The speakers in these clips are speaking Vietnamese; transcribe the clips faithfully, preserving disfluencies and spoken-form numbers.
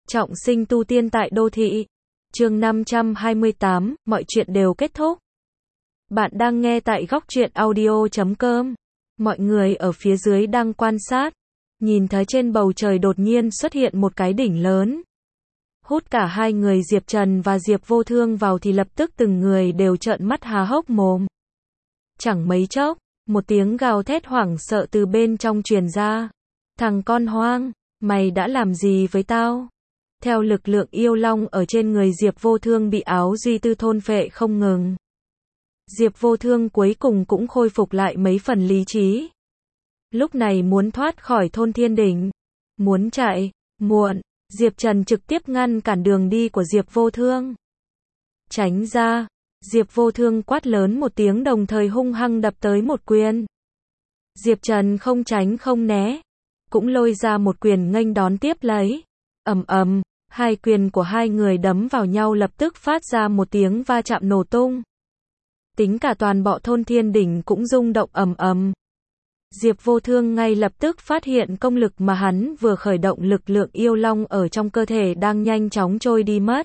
Trọng sinh tu tiên tại đô thị. Chương năm trăm hai mươi tám, mọi chuyện đều kết thúc. Bạn đang nghe tại góc truyện audio chấm com. Mọi người ở phía dưới đang quan sát, nhìn thấy trên bầu trời đột nhiên xuất hiện một cái đỉnh lớn. Hút cả hai người Diệp Trần và Diệp Vô Thương vào thì lập tức từng người đều trợn mắt há hốc mồm. Chẳng mấy chốc, một tiếng gào thét hoảng sợ từ bên trong truyền ra. Thằng con hoang, mày đã làm gì với tao? Theo lực lượng yêu long ở trên người Diệp Vô Thương bị áo duy tư thôn phệ không ngừng. Diệp Vô Thương cuối cùng cũng khôi phục lại mấy phần lý trí. Lúc này muốn thoát khỏi thôn thiên đỉnh, muốn chạy, muộn, Diệp Trần trực tiếp ngăn cản đường đi của Diệp Vô Thương. Tránh ra, Diệp Vô Thương quát lớn một tiếng đồng thời hung hăng đập tới một quyền. Diệp Trần không tránh không né, cũng lôi ra một quyền nghênh đón tiếp lấy. Ầm ầm, hai quyền của hai người đấm vào nhau lập tức phát ra một tiếng va chạm nổ tung. Tính cả toàn bộ thôn thiên đỉnh cũng rung động ầm ầm. Diệp Vô Thương ngay lập tức phát hiện công lực mà hắn vừa khởi động lực lượng yêu long ở trong cơ thể đang nhanh chóng trôi đi mất.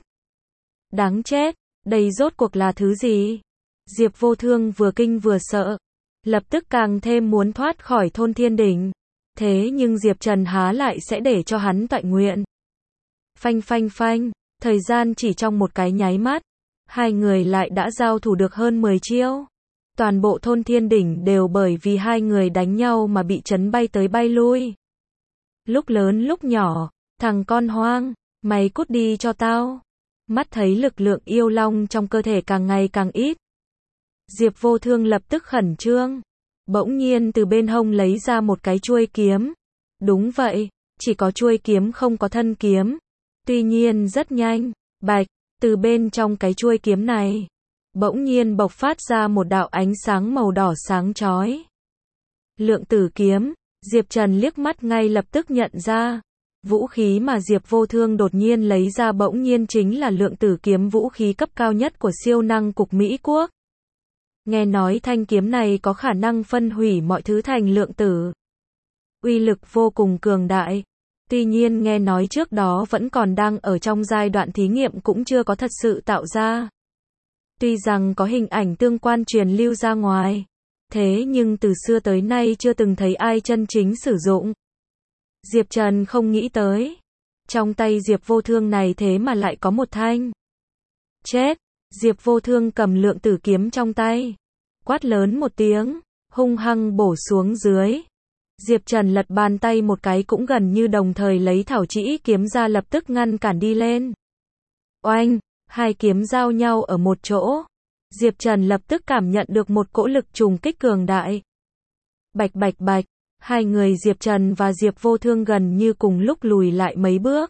Đáng chết, đây rốt cuộc là thứ gì? Diệp Vô Thương vừa kinh vừa sợ, lập tức càng thêm muốn thoát khỏi thôn thiên đỉnh. Thế nhưng Diệp Trần há lại sẽ để cho hắn tọa nguyện. Phanh phanh phanh, thời gian chỉ trong một cái nháy mắt, hai người lại đã giao thủ được hơn mười chiêu. Toàn bộ thôn thiên đỉnh đều bởi vì hai người đánh nhau mà bị chấn bay tới bay lui. Lúc lớn lúc nhỏ, thằng con hoang, mày cút đi cho tao. Mắt thấy lực lượng yêu long trong cơ thể càng ngày càng ít. Diệp Vô Thương lập tức khẩn trương. Bỗng nhiên từ bên hông lấy ra một cái chuôi kiếm. Đúng vậy, chỉ có chuôi kiếm không có thân kiếm. Tuy nhiên rất nhanh, bạch, từ bên trong cái chuôi kiếm này, bỗng nhiên bộc phát ra một đạo ánh sáng màu đỏ sáng chói. Lượng tử kiếm, Diệp Trần liếc mắt ngay lập tức nhận ra. Vũ khí mà Diệp Vô Thương đột nhiên lấy ra bỗng nhiên chính là lượng tử kiếm, vũ khí cấp cao nhất của siêu năng cục Mỹ Quốc. Nghe nói thanh kiếm này có khả năng phân hủy mọi thứ thành lượng tử. Uy lực vô cùng cường đại. Tuy nhiên nghe nói trước đó vẫn còn đang ở trong giai đoạn thí nghiệm cũng chưa có thật sự tạo ra. Tuy rằng có hình ảnh tương quan truyền lưu ra ngoài, thế nhưng từ xưa tới nay chưa từng thấy ai chân chính sử dụng. Diệp Trần không nghĩ tới, trong tay Diệp Vô Thương này thế mà lại có một thanh. Chết! Diệp Vô Thương cầm lượng tử kiếm trong tay, quát lớn một tiếng, hung hăng bổ xuống dưới. Diệp Trần lật bàn tay một cái cũng gần như đồng thời lấy thảo trĩ kiếm ra lập tức ngăn cản đi lên. Oanh! Hai kiếm giao nhau ở một chỗ. Diệp Trần lập tức cảm nhận được một cỗ lực trùng kích cường đại. Bạch bạch bạch, hai người Diệp Trần và Diệp Vô Thương gần như cùng lúc lùi lại mấy bước.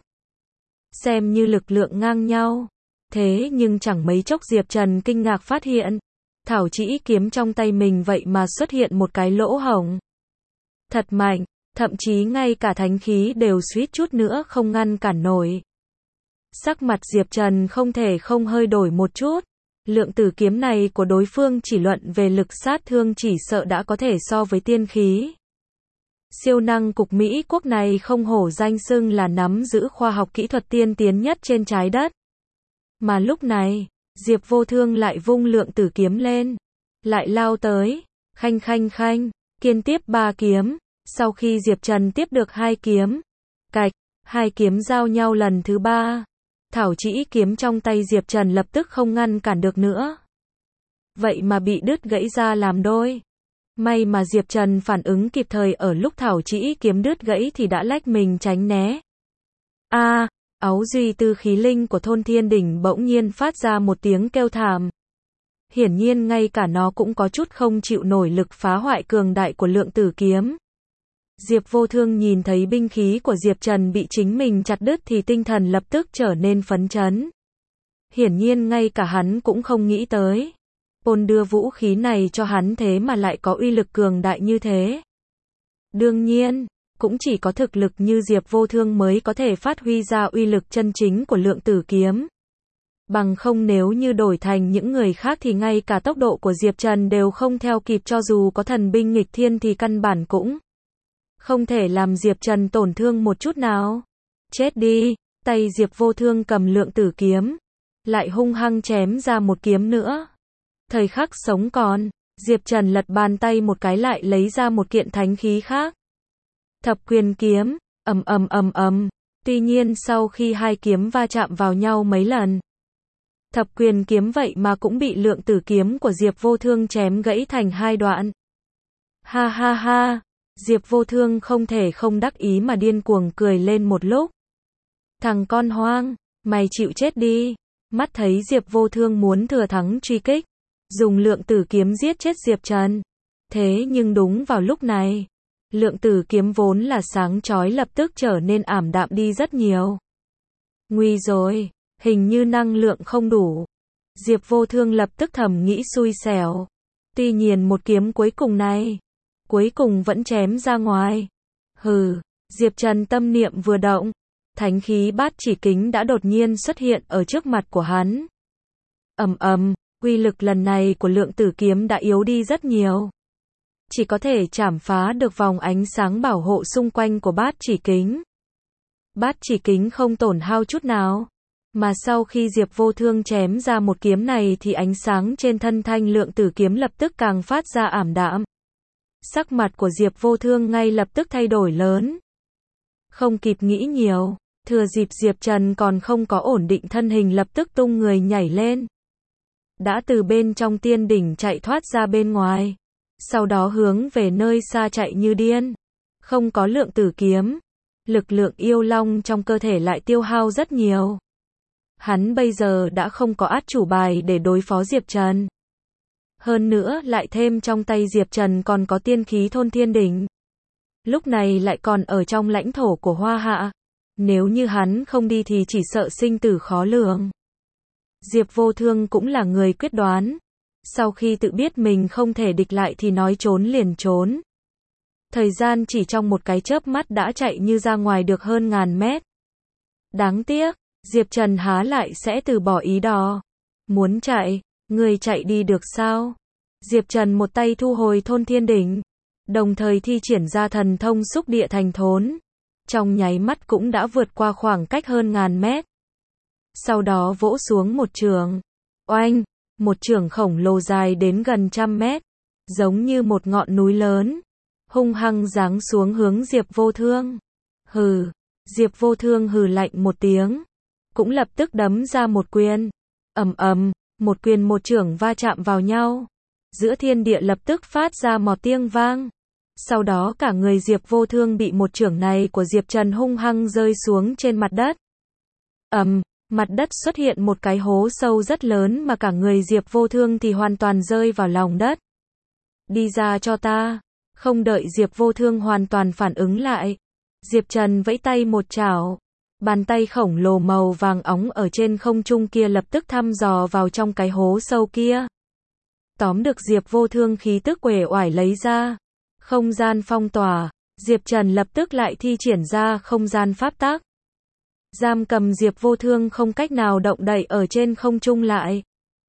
Xem như lực lượng ngang nhau. Thế nhưng chẳng mấy chốc Diệp Trần kinh ngạc phát hiện, thảo trĩ kiếm trong tay mình vậy mà xuất hiện một cái lỗ hổng. Thật mạnh, thậm chí ngay cả thánh khí đều suýt chút nữa không ngăn cản nổi. Sắc mặt Diệp Trần không thể không hơi đổi một chút. Lượng tử kiếm này của đối phương chỉ luận về lực sát thương chỉ sợ đã có thể so với tiên khí. Siêu năng cục Mỹ Quốc này không hổ danh xưng là nắm giữ khoa học kỹ thuật tiên tiến nhất trên trái đất. Mà lúc này, Diệp Vô Thương lại vung lượng tử kiếm lên, lại lao tới, khanh khanh khanh, kiên tiếp ba kiếm. Sau khi Diệp Trần tiếp được hai kiếm, cạch, hai kiếm giao nhau lần thứ ba. Thảo trĩ kiếm trong tay Diệp Trần lập tức không ngăn cản được nữa. Vậy mà bị đứt gãy ra làm đôi. May mà Diệp Trần phản ứng kịp thời, ở lúc thảo trĩ kiếm đứt gãy thì đã lách mình tránh né. A, à, áo duy tư khí linh của thôn thiên đỉnh bỗng nhiên phát ra một tiếng kêu thảm. Hiển nhiên ngay cả nó cũng có chút không chịu nổi lực phá hoại cường đại của lượng tử kiếm. Diệp Vô Thương nhìn thấy binh khí của Diệp Trần bị chính mình chặt đứt thì tinh thần lập tức trở nên phấn chấn. Hiển nhiên ngay cả hắn cũng không nghĩ tới. Ôn đưa vũ khí này cho hắn thế mà lại có uy lực cường đại như thế. Đương nhiên, cũng chỉ có thực lực như Diệp Vô Thương mới có thể phát huy ra uy lực chân chính của lượng tử kiếm. Bằng không nếu như đổi thành những người khác thì ngay cả tốc độ của Diệp Trần đều không theo kịp, cho dù có thần binh nghịch thiên thì căn bản cũng không thể làm Diệp Trần tổn thương một chút nào. Chết đi, tay Diệp Vô Thương cầm lượng tử kiếm, lại hung hăng chém ra một kiếm nữa. Thời khắc sống còn, Diệp Trần lật bàn tay một cái lại lấy ra một kiện thánh khí khác. Thập quyền kiếm, ầm ầm ầm ầm. Tuy nhiên sau khi hai kiếm va chạm vào nhau mấy lần, thập quyền kiếm vậy mà cũng bị lượng tử kiếm của Diệp Vô Thương chém gãy thành hai đoạn. Ha ha ha, Diệp Vô Thương không thể không đắc ý mà điên cuồng cười lên một lúc. Thằng con hoang, mày chịu chết đi. Mắt thấy Diệp Vô Thương muốn thừa thắng truy kích, dùng lượng tử kiếm giết chết Diệp Trần. Thế nhưng đúng vào lúc này, lượng tử kiếm vốn là sáng chói lập tức trở nên ảm đạm đi rất nhiều. Nguy rồi, hình như năng lượng không đủ. Diệp Vô Thương lập tức thầm nghĩ xui xẻo. Tuy nhiên một kiếm cuối cùng này, cuối cùng vẫn chém ra ngoài. Hừ, Diệp Trần tâm niệm vừa động, thánh khí bát chỉ kính đã đột nhiên xuất hiện ở trước mặt của hắn. Ầm ầm, uy lực lần này của lượng tử kiếm đã yếu đi rất nhiều. Chỉ có thể chảm phá được vòng ánh sáng bảo hộ xung quanh của bát chỉ kính. Bát chỉ kính không tổn hao chút nào. Mà sau khi Diệp Vô Thương chém ra một kiếm này thì ánh sáng trên thân thanh lượng tử kiếm lập tức càng phát ra ảm đạm. Sắc mặt của Diệp Vô Thương ngay lập tức thay đổi lớn. Không kịp nghĩ nhiều, thừa dịp Diệp Trần còn không có ổn định thân hình lập tức tung người nhảy lên. Đã từ bên trong tiên đỉnh chạy thoát ra bên ngoài. Sau đó hướng về nơi xa chạy như điên. Không có lượng tử kiếm, lực lượng yêu long trong cơ thể lại tiêu hao rất nhiều. Hắn bây giờ đã không có át chủ bài để đối phó Diệp Trần. Hơn nữa lại thêm trong tay Diệp Trần còn có tiên khí thôn thiên đỉnh. Lúc này lại còn ở trong lãnh thổ của Hoa Hạ. Nếu như hắn không đi thì chỉ sợ sinh tử khó lường. Diệp Vô Thương cũng là người quyết đoán. Sau khi tự biết mình không thể địch lại thì nói trốn liền trốn. Thời gian chỉ trong một cái chớp mắt đã chạy như ra ngoài được hơn ngàn mét. Đáng tiếc, Diệp Trần há lại sẽ từ bỏ ý đó. Muốn chạy, người chạy đi được sao? Diệp Trần một tay thu hồi thôn thiên đỉnh, đồng thời thi triển ra thần thông xúc địa thành thốn. Trong nháy mắt cũng đã vượt qua khoảng cách hơn ngàn mét. Sau đó vỗ xuống một chưởng. Oanh, một chưởng khổng lồ dài đến gần trăm mét, giống như một ngọn núi lớn, hung hăng giáng xuống hướng Diệp Vô Thương. Hừ, Diệp Vô Thương hừ lạnh một tiếng, cũng lập tức đấm ra một quyền. Ầm ầm, một quyền một chưởng va chạm vào nhau. Giữa thiên địa lập tức phát ra một tiếng vang. Sau đó cả người Diệp Vô Thương bị một chưởng này của Diệp Trần hung hăng rơi xuống trên mặt đất. Ầm, mặt đất xuất hiện một cái hố sâu rất lớn mà cả người Diệp Vô Thương thì hoàn toàn rơi vào lòng đất. Đi ra cho ta. Không đợi Diệp Vô Thương hoàn toàn phản ứng lại, Diệp Trần vẫy tay một chảo. Bàn tay khổng lồ màu vàng óng ở trên không trung kia lập tức thăm dò vào trong cái hố sâu kia. Tóm được Diệp Vô Thương khí tức uể oải lấy ra. Không gian phong tỏa, Diệp Trần lập tức lại thi triển ra không gian pháp tắc. Giam cầm Diệp Vô Thương không cách nào động đậy ở trên không trung lại.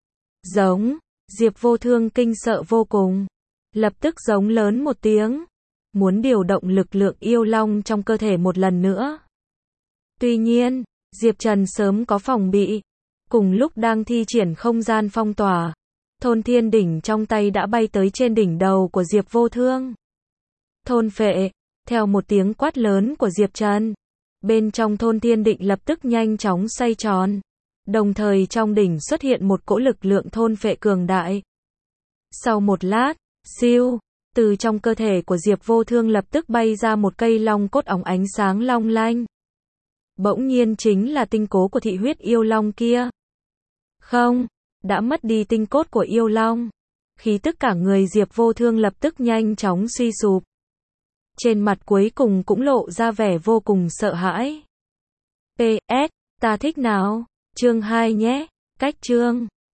Giống, Diệp Vô Thương kinh sợ vô cùng. Lập tức giống lớn một tiếng. Muốn điều động lực lượng yêu long trong cơ thể một lần nữa. Tuy nhiên, Diệp Trần sớm có phòng bị. Cùng lúc đang thi triển không gian phong tỏa, thôn thiên đỉnh trong tay đã bay tới trên đỉnh đầu của Diệp Vô Thương. Thôn phệ, theo một tiếng quát lớn của Diệp Trần. Bên trong thôn thiên định lập tức nhanh chóng xoay tròn. Đồng thời trong đỉnh xuất hiện một cỗ lực lượng thôn phệ cường đại. Sau một lát, siêu, từ trong cơ thể của Diệp Vô Thương lập tức bay ra một cây long cốt óng ánh sáng long lanh. Bỗng nhiên chính là tinh cố của thị huyết yêu long kia. Không, đã mất đi tinh cốt của yêu long. Khí tức cả người Diệp Vô Thương lập tức nhanh chóng suy sụp. Trên mặt cuối cùng cũng lộ ra vẻ vô cùng sợ hãi. pê ét, ta thích nào? Chương hai nhé. Cách chương